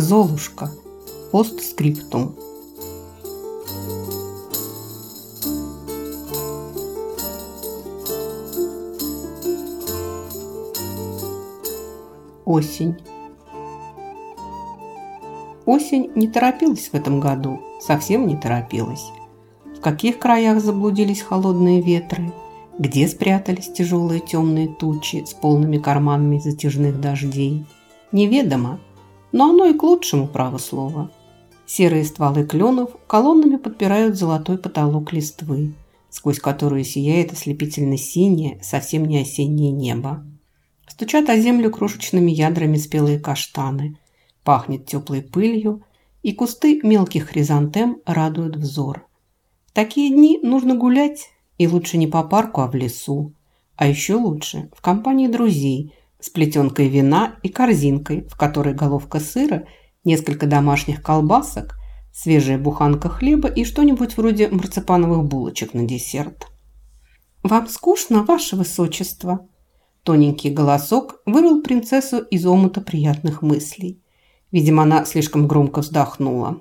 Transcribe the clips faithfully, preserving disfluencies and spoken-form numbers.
Золушка. Постскриптум. Осень. Осень не торопилась в этом году, совсем не торопилась. В каких краях заблудились холодные ветры, где спрятались тяжелые темные тучи с полными карманами затяжных дождей, неведомо, но оно и к лучшему, право слово. Серые стволы кленов колоннами подпирают золотой потолок листвы, сквозь которую сияет ослепительно синее, совсем не осеннее небо. Стучат о землю крошечными ядрами спелые каштаны, пахнет теплой пылью, и кусты мелких хризантем радуют взор. В такие дни нужно гулять, и лучше не по парку, а в лесу, а еще лучше в компании друзей с плетенкой вина и корзинкой, в которой головка сыра, несколько домашних колбасок, свежая буханка хлеба и что-нибудь вроде марципановых булочек на десерт. «Вам скучно, ваше высочество?» Тоненький голосок вырвал принцессу из омута приятных мыслей. Видимо, она слишком громко вздохнула.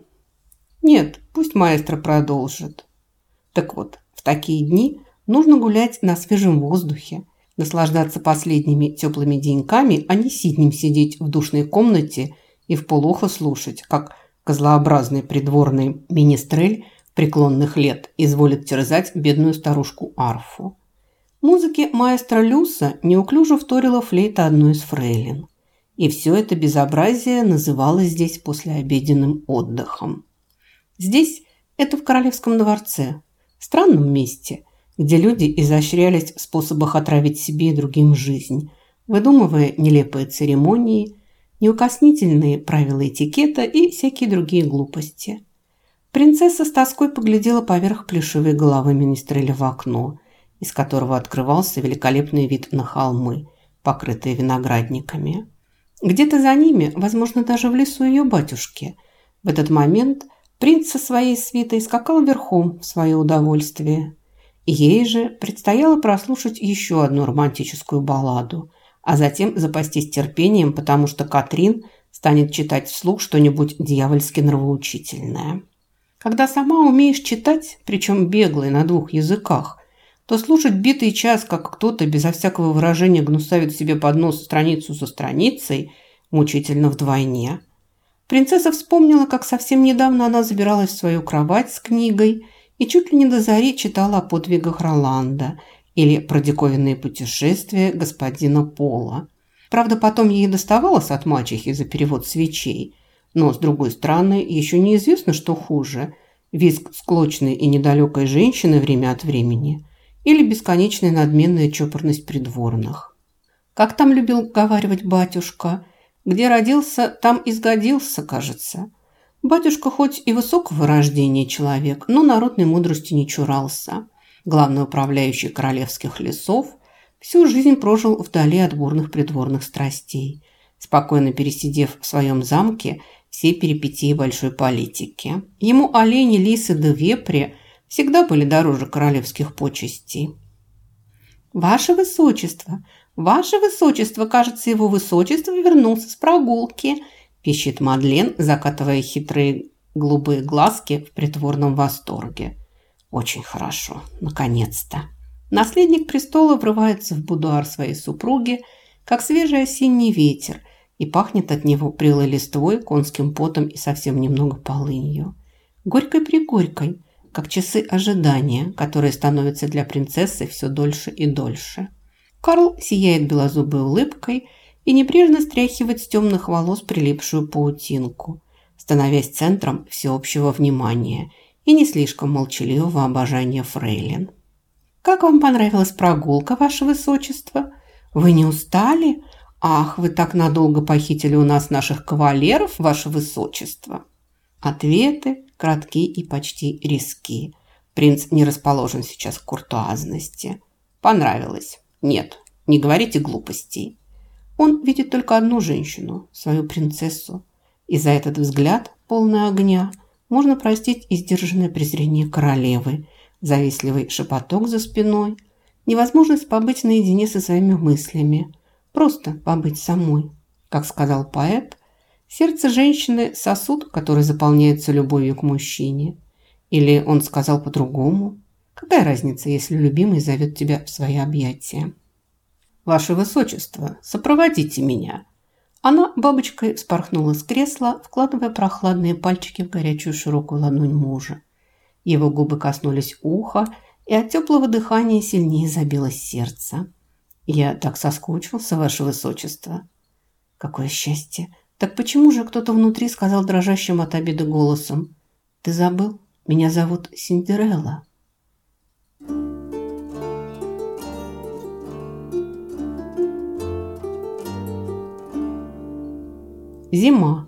«Нет, пусть маэстро продолжит». Так вот, в такие дни нужно гулять на свежем воздухе, наслаждаться последними теплыми деньками, а не сиднем сидеть в душной комнате и вполуха слушать, как козлообразный придворный министрель преклонных лет изволит терзать бедную старушку Арфу. Музыке маэстро Люса неуклюже вторила флейта одной из фрейлин. И все это безобразие называлось здесь послеобеденным отдыхом. Здесь это в Королевском дворце, странном месте, где люди изощрялись в способах отравить себе и другим жизнь, выдумывая нелепые церемонии, неукоснительные правила этикета и всякие другие глупости. Принцесса с тоской поглядела поверх плешивой головы министреля в окно, из которого открывался великолепный вид на холмы, покрытые виноградниками. Где-то за ними, возможно, даже в лесу ее батюшки, в этот момент принц со своей свитой скакал верхом в свое удовольствие. Ей же предстояло прослушать еще одну романтическую балладу, а затем запастись терпением, потому что Катрин станет читать вслух что-нибудь дьявольски нравоучительное. Когда сама умеешь читать, причем бегло и на двух языках, то слушать битый час, как кто-то безо всякого выражения гнусавит себе под нос страницу за страницей, мучительно вдвойне. Принцесса вспомнила, как совсем недавно она забиралась в свою кровать с книгой и чуть ли не до зари читала о подвигах Роланда или про диковинные путешествия господина Пола. Правда, потом ей доставалось от мачехи за перевод свечей, но, с другой стороны, еще неизвестно, что хуже – визг склочной и недалекой женщины время от времени – или бесконечная надменная чопорность придворных. Как там любил говаривать батюшка, где родился, там и сгодился, кажется. Батюшка хоть и высокого рождения человек, но народной мудрости не чурался. Главный управляющий королевских лесов всю жизнь прожил вдали от бурных придворных страстей, спокойно пересидев в своем замке все перипетии большой политики. Ему олени, лисы да вепри всегда были дороже королевских почестей. «Ваше высочество, ваше высочество, кажется, его высочество вернулся с прогулки», пищит Мадлен, закатывая хитрые голубые глазки в притворном восторге. «Очень хорошо, наконец-то». Наследник престола врывается в будуар своей супруги, как свежий осенний ветер, и пахнет от него прелой листвой, конским потом и совсем немного полынью. Горькой-пригорькой, как часы ожидания, которые становятся для принцессы все дольше и дольше. Карл сияет белозубой улыбкой и небрежно стряхивает с темных волос прилипшую паутинку, становясь центром всеобщего внимания и не слишком молчаливого обожания фрейлин. «Как вам понравилась прогулка, ваше высочество? Вы не устали? Ах, вы так надолго похитили у нас наших кавалеров, ваше высочество!» Ответы кратки и почти резки. Принц не расположен сейчас к куртуазности. Понравилось? Нет, не говорите глупостей. Он видит только одну женщину, свою принцессу. И за этот взгляд, полный огня, можно простить и сдержанное презрение королевы, завистливый шепоток за спиной, невозможность побыть наедине со своими мыслями, просто побыть самой. Как сказал поэт, Сердце женщины – сосуд, который заполняется любовью к мужчине. Или он сказал по-другому. Какая разница, если любимый зовет тебя в свои объятия? «Ваше Высочество, сопроводите меня». Она бабочкой вспорхнула с кресла, вкладывая прохладные пальчики в горячую широкую ладонь мужа. Его губы коснулись уха, и от теплого дыхания сильнее забилось сердце. «Я так соскучился, Ваше Высочество». «Какое счастье! Так почему же кто-то внутри сказал дрожащим от обиды голосом: «Ты забыл? Меня зовут Синдерелла». Зима.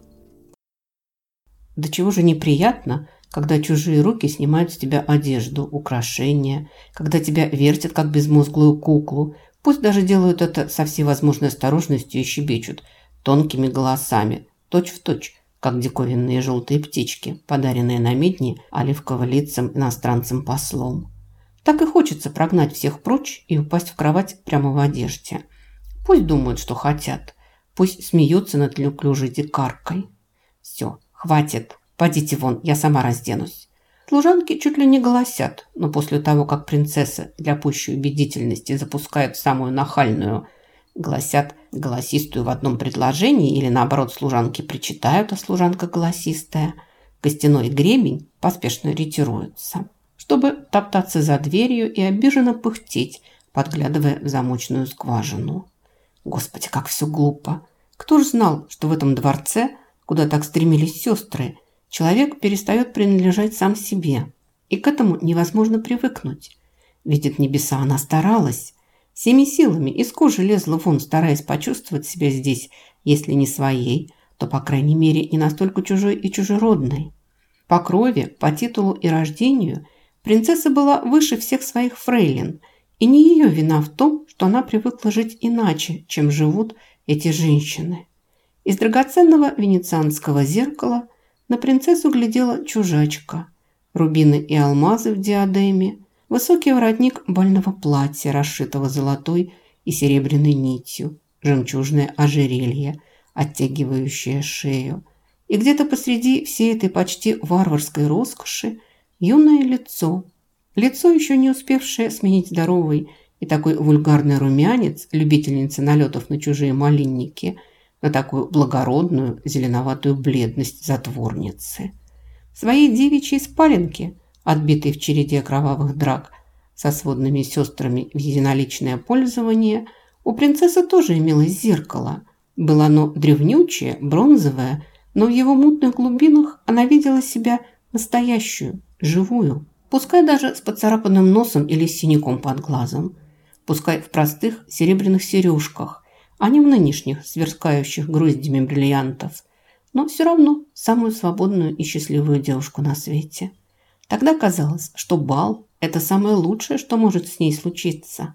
До чего же неприятно, когда чужие руки снимают с тебя одежду, украшения, когда тебя вертят, как безмозглую куклу, пусть даже делают это со всей возможной осторожностью и щебечут тонкими голосами, точь-в-точь, как диковинные желтые птички, подаренные на медне оливково-лицам иностранцам-послом. Так и хочется прогнать всех прочь и упасть в кровать прямо в одежде. Пусть думают, что хотят. Пусть смеются над неуклюжей дикаркой. Все, хватит, подите вон, я сама разденусь. Служанки чуть ли не голосят, но после того, как принцесса для пущей убедительности запускает самую нахальную, голосят голосистую в одном предложении или наоборот служанки причитают, а служанка голосистая, костяной гребень поспешно ретируется, чтобы топтаться за дверью и обиженно пыхтеть, подглядывая в замочную скважину. Господи, как все глупо. Кто ж знал, что в этом дворце, куда так стремились сестры, человек перестает принадлежать сам себе. И к этому невозможно привыкнуть. Видит небеса, она старалась. Всеми силами из кожи лезла вон, стараясь почувствовать себя здесь, если не своей, то, по крайней мере, не настолько чужой и чужеродной. По крови, по титулу и рождению принцесса была выше всех своих фрейлин, и не ее вина в том, что она привыкла жить иначе, чем живут эти женщины. Из драгоценного венецианского зеркала на принцессу глядела чужачка. Рубины и алмазы в диадеме, высокий воротник бального платья, расшитого золотой и серебряной нитью, жемчужное ожерелье, оттягивающее шею. И где-то посреди всей этой почти варварской роскоши юное лицо. Лицо, еще не успевшее сменить здоровый и такой вульгарный румянец любительницы налетов на чужие малинники, на такую благородную зеленоватую бледность затворницы. В своей девичьей спаленке, отбитой в череде кровавых драк со сводными сестрами в единоличное пользование, у принцессы тоже имелось зеркало. Было оно древнючее, бронзовое, но в его мутных глубинах она видела себя настоящую, живую. Пускай даже с поцарапанным носом или с синяком под глазом. Пускай в простых серебряных сережках, а не в нынешних, сверкающих гроздями бриллиантов. Но все равно самую свободную и счастливую девушку на свете. Тогда казалось, что бал – это самое лучшее, что может с ней случиться.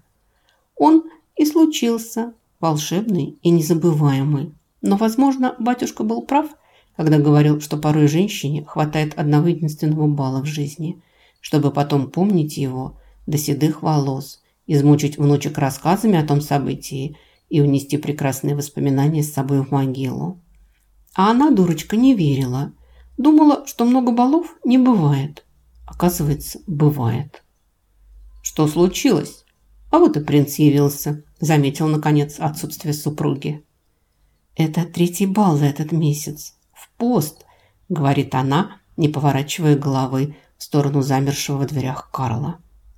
Он и случился, волшебный и незабываемый. Но, возможно, батюшка был прав, когда говорил, что порой женщине хватает одного единственного бала в жизни – чтобы потом помнить его до седых волос, измучить внучек рассказами о том событии и унести прекрасные воспоминания с собой в могилу. А она, дурочка, не верила. Думала, что много балов не бывает. Оказывается, бывает. Что случилось? А вот и принц явился, заметил, наконец, отсутствие супруги. Это третий бал за этот месяц. В пост, говорит она, не поворачивая головы в сторону замершего в дверях Карла.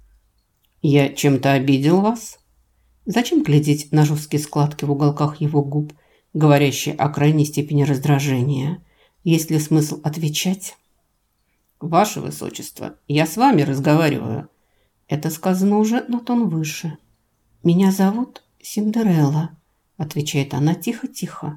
«Я чем-то обидел вас?» Зачем глядеть на жесткие складки в уголках его губ, говорящие о крайней степени раздражения? Есть ли смысл отвечать? «Ваше Высочество, я с вами разговариваю». Это сказано уже на тон выше. «Меня зовут Синдерелла», – отвечает она тихо-тихо.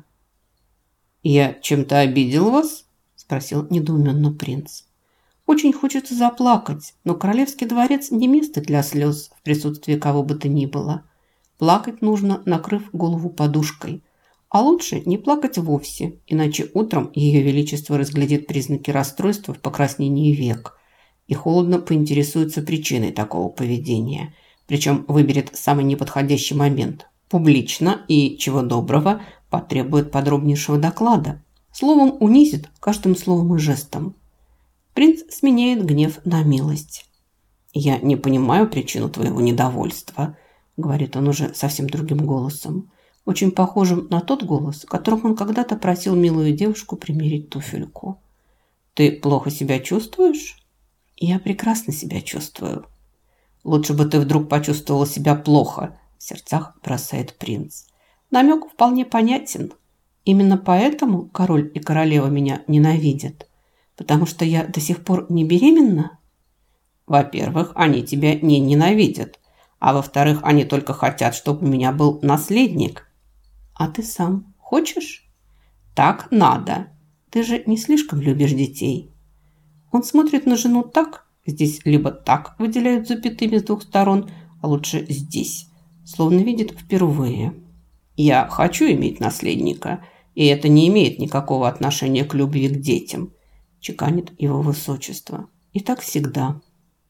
«Я чем-то обидел вас?» – спросил недоуменно принц. Очень хочется заплакать, но королевский дворец не место для слез в присутствии кого бы то ни было. Плакать нужно, накрыв голову подушкой. А лучше не плакать вовсе, иначе утром ее величество разглядит признаки расстройства в покраснении век и холодно поинтересуется причиной такого поведения, причем выберет самый неподходящий момент, публично и, чего доброго, потребует подробнейшего доклада. Словом унизит каждым словом и жестом. Принц сменяет гнев на милость. «Я не понимаю причину твоего недовольства», – говорит он уже совсем другим голосом, очень похожим на тот голос, которым он когда-то просил милую девушку примерить туфельку. «Ты плохо себя чувствуешь?» «Я прекрасно себя чувствую». «Лучше бы ты вдруг почувствовала себя плохо», – в сердцах бросает принц. Намек вполне понятен. Именно поэтому король и королева меня ненавидят. Потому что я до сих пор не беременна? Во-первых, они тебя не ненавидят. А во-вторых, они только хотят, чтобы у меня был наследник. А ты сам хочешь? Так надо. Ты же не слишком любишь детей. Он смотрит на жену так, здесь либо так выделяют запятыми с двух сторон, а лучше здесь, словно видит впервые. Я хочу иметь наследника, и это не имеет никакого отношения к любви к детям, чеканит его высочество. И так всегда.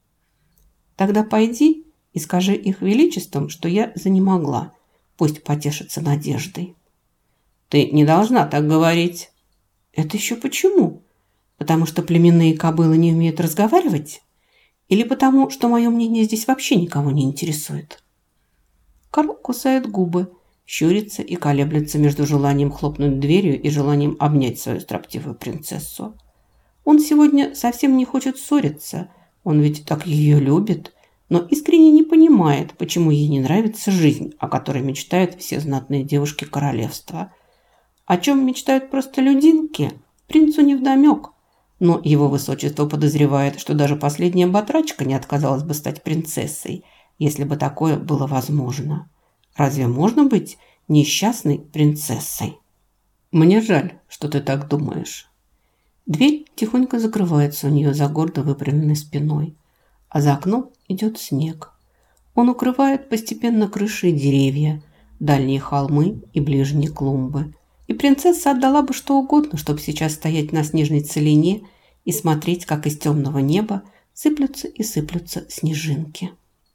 Тогда пойди и скажи их величествам, что я занемогла. Пусть потешатся надеждой. Ты не должна так говорить. Это еще почему? Потому что племенные кобылы не умеют разговаривать? Или потому, что мое мнение здесь вообще никого не интересует? Карл кусает губы, щурится и колеблется между желанием хлопнуть дверью и желанием обнять свою строптивую принцессу. Он сегодня совсем не хочет ссориться, он ведь так ее любит, но искренне не понимает, почему ей не нравится жизнь, о которой мечтают все знатные девушки королевства. О чем мечтают простолюдинки, принцу невдомек, но его высочество подозревает, что даже последняя батрачка не отказалась бы стать принцессой, если бы такое было возможно. Разве можно быть несчастной принцессой? Мне жаль, что ты так думаешь. Дверь тихонько закрывается у нее за гордо выпрямленной спиной, а за окном идет снег. Он укрывает постепенно крыши и деревья, дальние холмы и ближние клумбы. И принцесса отдала бы что угодно, чтобы сейчас стоять на снежной целине и смотреть, как из темного неба сыплются и сыплются снежинки.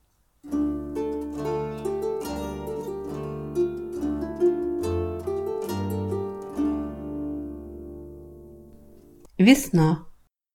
Весна.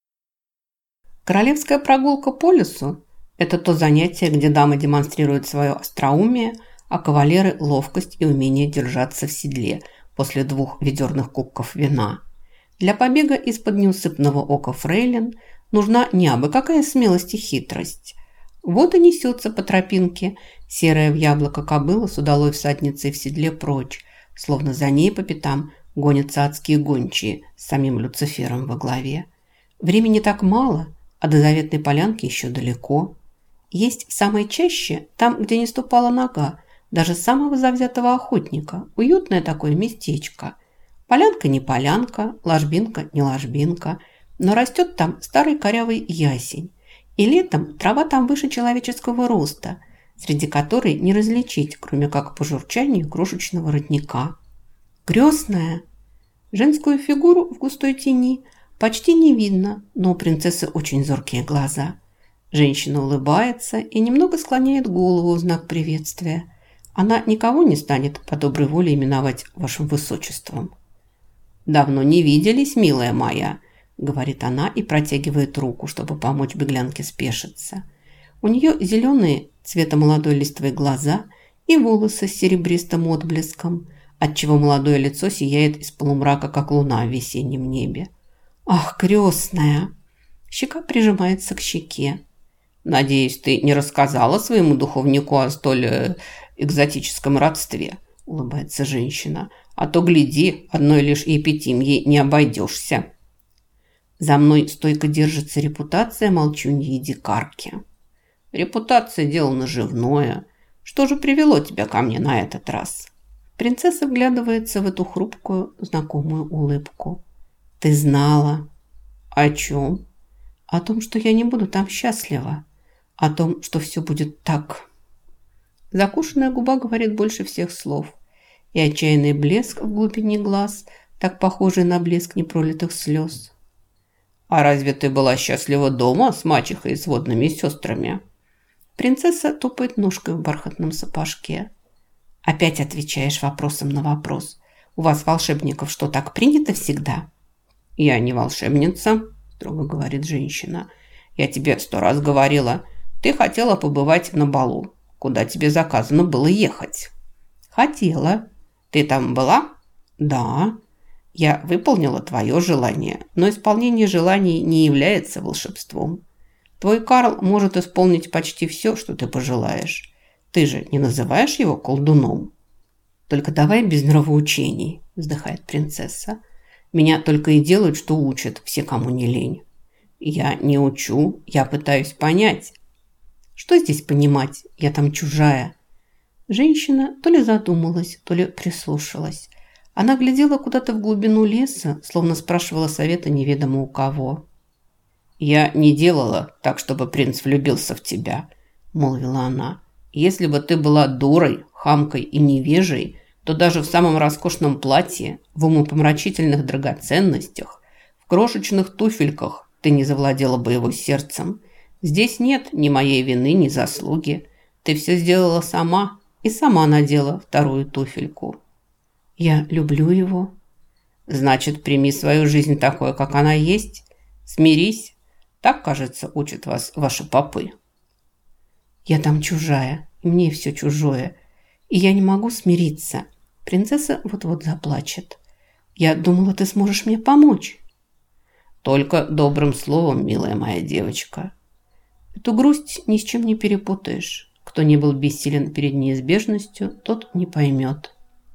Королевская прогулка по лесу – это то занятие, где дамы демонстрируют свое остроумие, а кавалеры – ловкость и умение держаться в седле после двух ведерных кубков вина. Для побега из-под неусыпного ока фрейлин нужна не абы какая смелость и хитрость. Вот и несется по тропинке серая в яблоко кобыла с удалой всадницей в седле прочь, словно за ней по пятам гонятся адские гончие с самим Люцифером во главе. Времени так мало, а до заветной полянки еще далеко. Есть самое чаще там, где не ступала нога, даже самого завзятого охотника. Уютное такое местечко. Полянка не полянка, ложбинка не ложбинка, но растет там старый корявый ясень. И летом трава там выше человеческого роста, среди которой не различить, кроме как по журчанию крошечного родника. Крестная. Женскую фигуру в густой тени почти не видно, но у принцессы очень зоркие глаза. Женщина улыбается и немного склоняет голову в знак приветствия. Она никого не станет по доброй воле именовать вашим высочеством. «Давно не виделись, милая моя», – говорит она и протягивает руку, чтобы помочь беглянке спешиться. У нее зеленые цвета молодой листвы глаза и волосы с серебристым отблеском, отчего молодое лицо сияет из полумрака, как луна в весеннем небе. «Ах, крестная!» Щека прижимается к щеке. «Надеюсь, ты не рассказала своему духовнику о столь э, экзотическом родстве?» – улыбается женщина. «А то, гляди, одной лишь епитимьей не обойдешься». За мной стойко держится репутация молчуньи и дикарки. «Репутация – дело наживное. Что же привело тебя ко мне на этот раз?» Принцесса вглядывается в эту хрупкую, знакомую улыбку. «Ты знала». «О чем?» «О том, что я не буду там счастлива. О том, что все будет так». Закушенная губа говорит больше всех слов. И отчаянный блеск в глубине глаз, так похожий на блеск непролитых слез. «А разве ты была счастлива дома с мачехой и сводными сестрами?» Принцесса топает ножкой в бархатном сапожке. «Опять отвечаешь вопросом на вопрос. У вас, волшебников, что, так принято всегда?» «Я не волшебница», – строго говорит женщина. «Я тебе сто раз говорила. Ты хотела побывать на балу, куда тебе заказано было ехать». «Хотела». «Ты там была?» «Да». «Я выполнила твое желание, но исполнение желаний не является волшебством. Твой Карл может исполнить почти все, что ты пожелаешь. Ты же не называешь его колдуном?» «Только давай без нравоучений», – вздыхает принцесса. «Меня только и делают, что учат, все, кому не лень». «Я не учу, я пытаюсь понять». «Что здесь понимать? Я там чужая». Женщина то ли задумалась, то ли прислушалась. Она глядела куда-то в глубину леса, словно спрашивала совета неведомо у кого. «Я не делала так, чтобы принц влюбился в тебя», – молвила она. «Если бы ты была дурой, хамкой и невежей, то даже в самом роскошном платье, в умопомрачительных драгоценностях, в крошечных туфельках ты не завладела бы его сердцем. Здесь нет ни моей вины, ни заслуги. Ты все сделала сама и сама надела вторую туфельку». «Я люблю его». «Значит, прими свою жизнь такой, как она есть. Смирись. Так, кажется, учат вас ваши попы». «Я там чужая, и мне все чужое, и я не могу смириться. Принцесса вот-вот заплачет. Я думала, ты сможешь мне помочь». «Только добрым словом, милая моя девочка». Эту грусть ни с чем не перепутаешь. Кто не был бессилен перед неизбежностью, тот не поймет.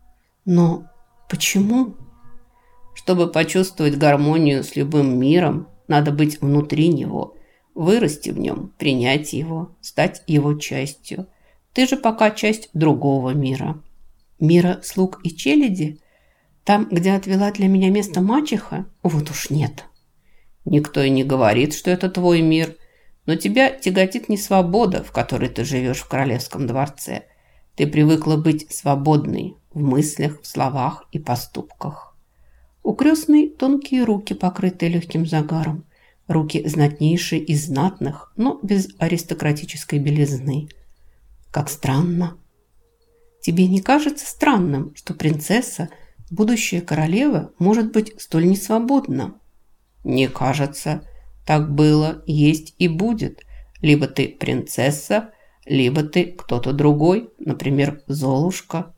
«Но почему?» «Чтобы почувствовать гармонию с любым миром, надо быть внутри него, вырасти в нем, принять его, стать его частью. Ты же пока часть другого мира». «Мира слуг и челяди? Там, где отвела для меня место мачеха? Вот уж нет». «Никто и не говорит, что это твой мир, но тебя тяготит не свобода, в которой ты живешь в королевском дворце. Ты привыкла быть свободной в мыслях, в словах и поступках». У крестной тонкие руки, покрытые легким загаром. Руки знатнейшие из знатных, но без аристократической белизны. Как странно. Тебе не кажется странным, что принцесса, будущая королева, может быть столь несвободна? Не кажется. Так было, есть и будет. Либо ты принцесса, либо ты кто-то другой, например, Золушка.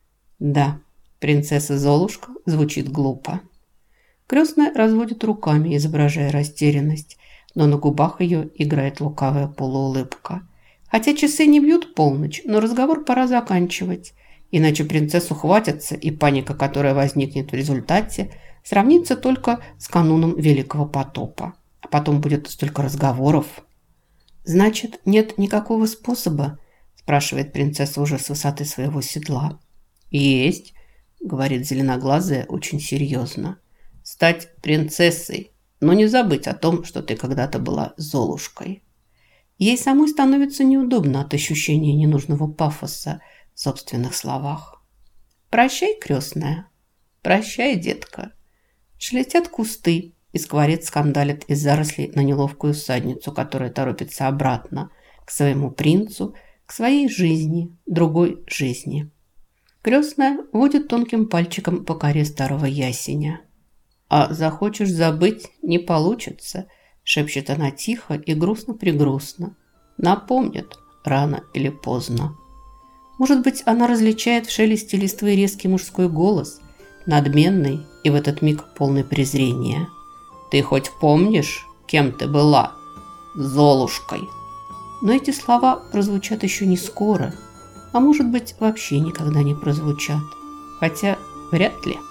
Да, принцесса Золушка звучит глупо. Крестная разводит руками, изображая растерянность, но на губах ее играет лукавая полуулыбка. Хотя часы не бьют полночь, но разговор пора заканчивать, иначе принцессу хватятся, и паника, которая возникнет в результате, сравнится только с кануном Великого потопа. А потом будет столько разговоров. «Значит, нет никакого способа?» – спрашивает принцесса уже с высоты своего седла. «Есть», – говорит зеленоглазая очень серьезно. «Стать принцессой, но не забыть о том, что ты когда-то была Золушкой». Ей самой становится неудобно от ощущения ненужного пафоса в собственных словах. «Прощай, крестная». «Прощай, детка». Шелестят кусты, и скворец скандалит из зарослей на неловкую всадницу, которая торопится обратно к своему принцу, к своей жизни, другой жизни. Крестная водит тонким пальчиком по коре старого ясеня. «А захочешь забыть, не получится», – шепчет она тихо и грустно-прегрустно. «Напомнит рано или поздно». Может быть, она различает в шелесте листвы резкий мужской голос, надменный и в этот миг полный презрения. «Ты хоть помнишь, кем ты была? Золушкой». Но эти слова прозвучат еще не скоро, а может быть, вообще никогда не прозвучат. Хотя вряд ли.